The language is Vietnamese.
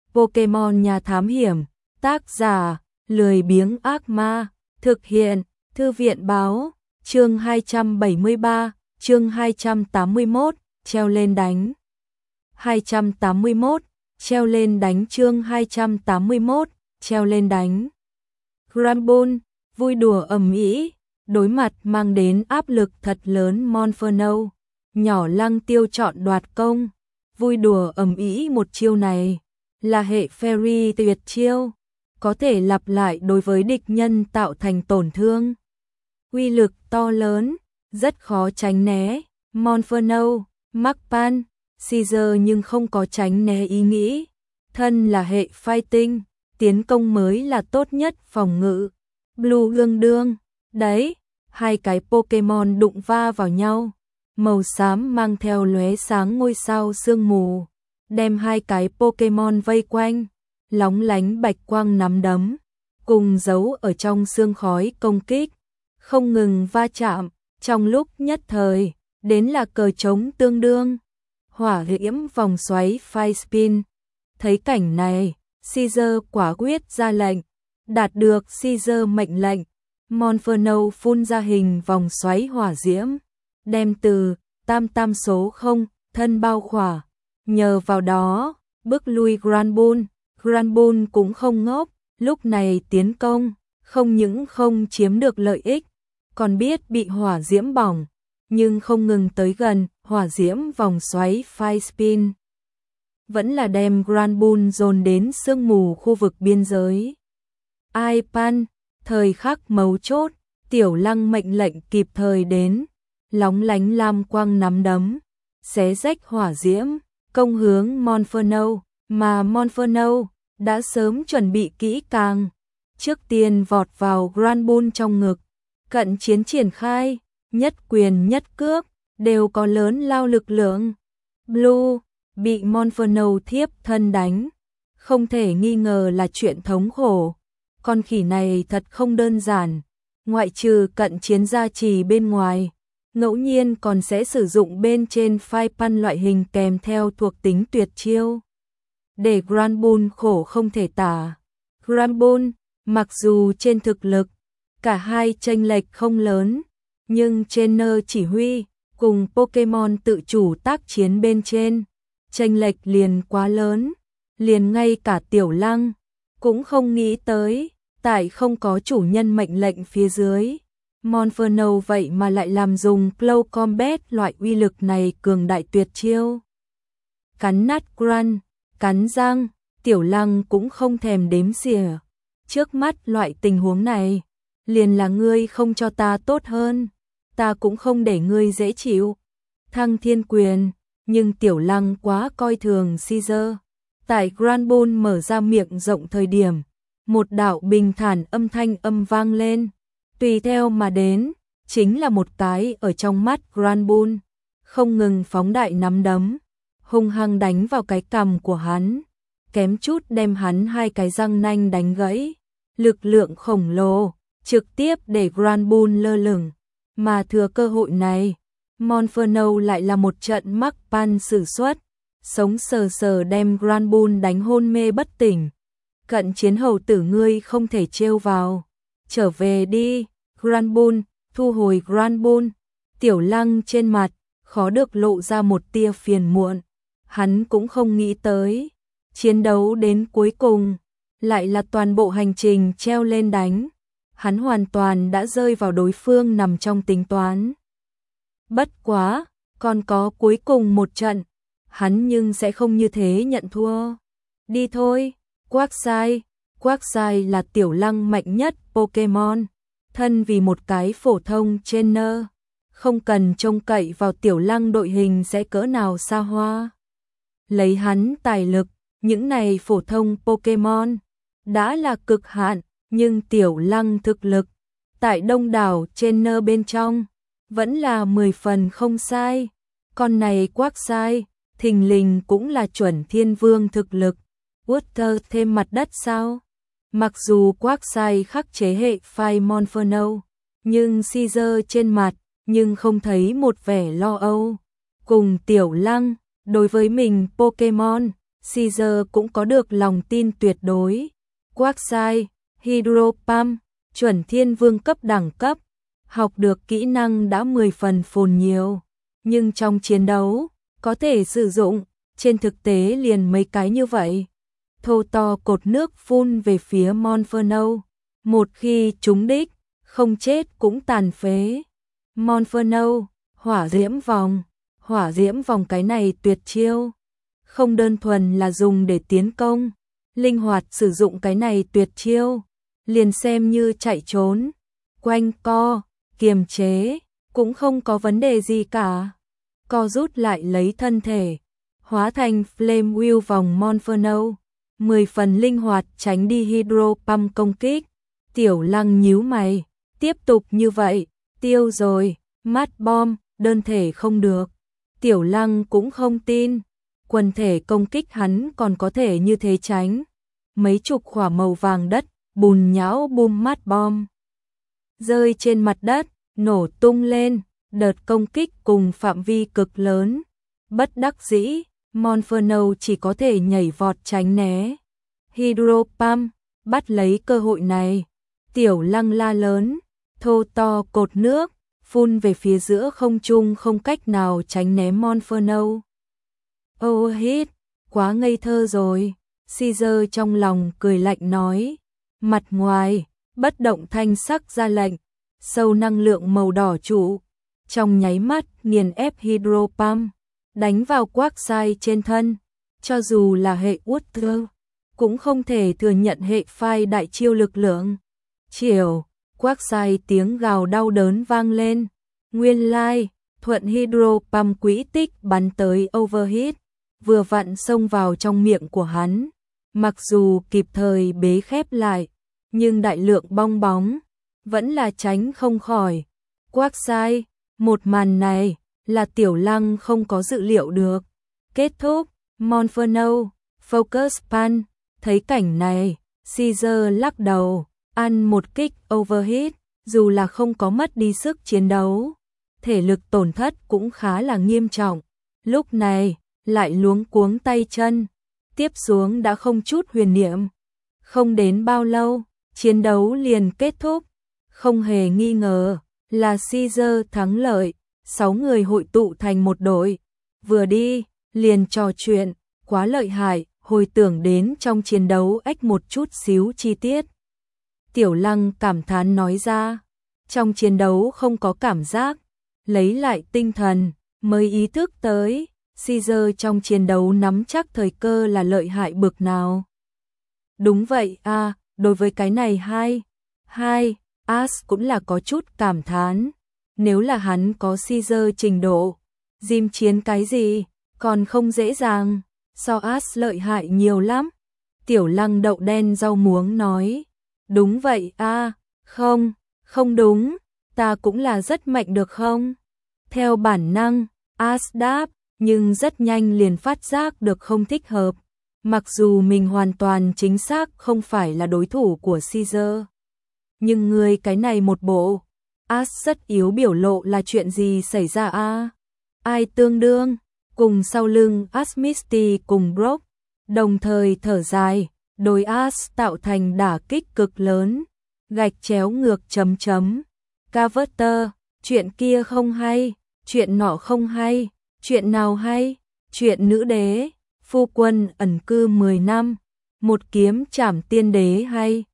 Pokemon nhà thám hiểm, tác giả, lười biếng ác ma, thực hiện, thư viện báo, chương 273, chương 281, treo lên đánh. 281, treo lên đánh chương 281, treo lên đánh. Granbull, vui đùa ầm ĩ, đối mặt mang đến áp lực thật lớn Monferno, nhỏ Lăng Tiêu chọn đoạt công, vui đùa ầm ĩ một chiêu này là hệ Fairy tuyệt chiêu, có thể lặp lại đối với địch nhân tạo thành tổn thương. Uy lực to lớn, rất khó tránh né, Monferno, Magpan, Caesar nhưng không có tránh né ý nghĩ, thân là hệ Fighting, tiến công mới là tốt nhất phòng ngự. Blue gương đương, đấy, hai cái Pokemon đụng va vào nhau, màu xám mang theo lóe sáng ngôi sao sương mù, đem hai cái Pokemon vây quanh, lóng lánh bạch quang nắm đấm, cùng giấu ở trong sương khói công kích, không ngừng va chạm, trong lúc nhất thời, đến là cờ trống tương đương. Hỏa diễm vòng xoáy Fire Spin. Thấy cảnh này, Caesar quả quyết ra lệnh, đạt được Caesar mệnh lệnh, Monferno phun ra hình vòng xoáy hỏa diễm, đem từ tam tam số 0 thân bao khỏa, nhờ vào đó bước lui Granbull. Granbull cũng không ngốc, lúc này tiến công, không những không chiếm được lợi ích, còn biết bị hỏa diễm bỏng, nhưng không ngừng tới gần hỏa diễm vòng xoáy Fire Spin, vẫn là đem Granbull dồn đến sương mù khu vực biên giới. Ai Pan, thời khắc mấu chốt, Tiểu Lăng mệnh lệnh kịp thời đến, lóng lánh lam quang nắm đấm, xé rách hỏa diễm, công hướng Monferno, mà Monferno đã sớm chuẩn bị kỹ càng, trước tiên vọt vào Granbull trong ngực, cận chiến triển khai, nhất quyền nhất cước, đều có lớn lao lực lượng. Blue bị Monferno thiếp thân đánh, không thể nghi ngờ là chuyện thống khổ. Con khỉ này thật không đơn giản, ngoại trừ cận chiến gia trì bên ngoài, ngẫu nhiên còn sẽ sử dụng bên trên Fire Pan loại hình kèm theo thuộc tính tuyệt chiêu. Để Granbull khổ không thể tả. Granbull, mặc dù trên thực lực, cả hai chênh lệch không lớn, nhưng trainer chỉ huy, cùng Pokemon tự chủ tác chiến bên trên, chênh lệch liền quá lớn, liền ngay cả Tiểu Lăng cũng không nghĩ tới, tại không có chủ nhân mệnh lệnh phía dưới, Monferno vậy mà lại làm dùng Close Combat loại uy lực này cường đại tuyệt chiêu. Cắn nát Gran, cắn răng, Tiểu Lăng cũng không thèm đếm xỉa. Trước mắt loại tình huống này, liền là ngươi không cho ta tốt hơn, ta cũng không để ngươi dễ chịu. Thăng thiên quyền, nhưng Tiểu Lăng quá coi thường Caesar. Tại Granbull mở ra miệng rộng thời điểm, một đạo bình thản âm thanh vang lên, tùy theo mà đến, chính là một cái ở trong mắt Granbull, không ngừng phóng đại nắm đấm, hung hăng đánh vào cái cằm của hắn, kém chút đem hắn hai cái răng nanh đánh gãy, lực lượng khổng lồ, trực tiếp để Granbull lơ lửng, mà thừa cơ hội này, Monferno lại là một trận mắc pan sử xuất, sống sờ sờ đem Granbull đánh hôn mê bất tỉnh. Cận chiến hầu tử ngươi không thể trêu vào, trở về đi. Granbull, thu hồi Granbull. Tiểu Lăng trên mặt khó được lộ ra một tia phiền muộn, hắn cũng không nghĩ tới, chiến đấu đến cuối cùng lại là toàn bộ hành trình treo lên đánh, hắn hoàn toàn đã rơi vào đối phương nằm trong tính toán. Bất quá, còn có cuối cùng một trận, hắn nhưng sẽ không như thế nhận thua. Đi thôi. Quagsire là Tiểu Lăng mạnh nhất Pokemon, thân vì một cái phổ thông trainer, không cần trông cậy vào Tiểu Lăng đội hình sẽ cỡ nào xa hoa. Lấy hắn tài lực, những này phổ thông Pokemon đã là cực hạn, nhưng Tiểu Lăng thực lực tại đông đảo trainer bên trong vẫn là 10 phần không sai. Con này Quagsire thình lình cũng là chuẩn thiên vương thực lực. Water thêm mặt đất sao? Mặc dù Quagsire khắc chế hệ Fire Monferno, nhưng Caesar trên mặt nhưng không thấy một vẻ lo âu. Cùng Tiểu Lăng, đối với mình Pokemon Caesar cũng có được lòng tin tuyệt đối. Quarkside, Hydro Pump, chuẩn thiên vương cấp đẳng cấp, học được kỹ năng đã 10 phần phồn nhiều, nhưng trong chiến đấu, có thể sử dụng, trên thực tế liền mấy cái như vậy. Thô to cột nước phun về phía Monferno, một khi trúng đích, không chết cũng tàn phế. Monferno, hỏa diễm vòng cái này tuyệt chiêu. Không đơn thuần là dùng để tiến công, linh hoạt sử dụng cái này tuyệt chiêu, liền xem như chạy trốn, quanh co, kiềm chế, cũng không có vấn đề gì cả. Co rút lại lấy thân thể, hóa thành Flame Wheel vòng Monferno, 10 phần linh hoạt tránh đi Hydro Pump công kích. Tiểu Lăng nhíu mày, tiếp tục như vậy, tiêu rồi, Mad Bomb, đơn thể không được. Tiểu Lăng cũng không tin, quần thể công kích hắn còn có thể như thế tránh. Mấy chục quả màu vàng đất, bùn nhão bum Mad Bomb rơi trên mặt đất, nổ tung lên, đợt công kích cùng phạm vi cực lớn. Bất đắc dĩ, Monferno chỉ có thể nhảy vọt tránh né. Hydro Pump bắt lấy cơ hội này, Tiểu Lăng la lớn, thô to cột nước phun về phía giữa không trung, không cách nào tránh né Monferno. Overheat, quá ngây thơ rồi. Caesar trong lòng cười lạnh nói, mặt ngoài bất động thanh sắc ra lệnh, sâu năng lượng màu đỏ trụ, trong nháy mắt nghiền ép Hydro Pump, đánh vào Quarkside trên thân. Cho dù là hệ Water, cũng không thể thừa nhận hệ phai đại chiêu lực lượng. Chiều, Quarkside tiếng gào đau đớn vang lên. Nguyên lai, thuận Hydro Pump quỹ tích bắn tới Overheat, vừa vặn xông vào trong miệng của hắn. Mặc dù kịp thời bế khép lại, nhưng đại lượng bong bóng vẫn là tránh không khỏi. Quarkside, một màn này là Tiểu Lăng không có dự liệu được. Kết thúc, Monferno, Focus Punch, thấy cảnh này, Caesar lắc đầu, ăn một kích Overheat, dù là không có mất đi sức chiến đấu, thể lực tổn thất cũng khá là nghiêm trọng. Lúc này, lại luống cuống tay chân, tiếp xuống đã không chút huyền niệm. Không đến bao lâu, chiến đấu liền kết thúc, không hề nghi ngờ là Caesar thắng lợi. 6 người hội tụ thành một đội, vừa đi, liền trò chuyện, quá lợi hại, hồi tưởng đến trong chiến đấu ếch một chút xíu chi tiết. Tiểu Lăng cảm thán nói ra, trong chiến đấu không có cảm giác, lấy lại tinh thần, mới ý thức tới, Caesar trong chiến đấu nắm chắc thời cơ là lợi hại bực nào. Đúng vậy à, đối với cái này hai, As cũng là có chút cảm thán. Nếu là hắn có Caesar trình độ, diêm chiến cái gì, còn không dễ dàng, so As lợi hại nhiều lắm. Tiểu Lăng đậu đen rau muống nói, đúng vậy à, không đúng, ta cũng là rất mạnh được không? Theo bản năng, As đáp, nhưng rất nhanh liền phát giác được không thích hợp. Mặc dù mình hoàn toàn chính xác không phải là đối thủ của Caesar, nhưng người cái này một bộ As rất yếu biểu lộ là chuyện gì xảy ra a? Ai tương đương? Cùng sau lưng As Misty cùng Brock, đồng thời thở dài, đối As tạo thành đả kích cực lớn. Gạch chéo ngược chấm chấm. Carver, chuyện kia không hay, chuyện nọ không hay, chuyện nào hay? Chuyện nữ đế, phu quân ẩn cư 10 năm, một kiếm trảm tiên đế hay?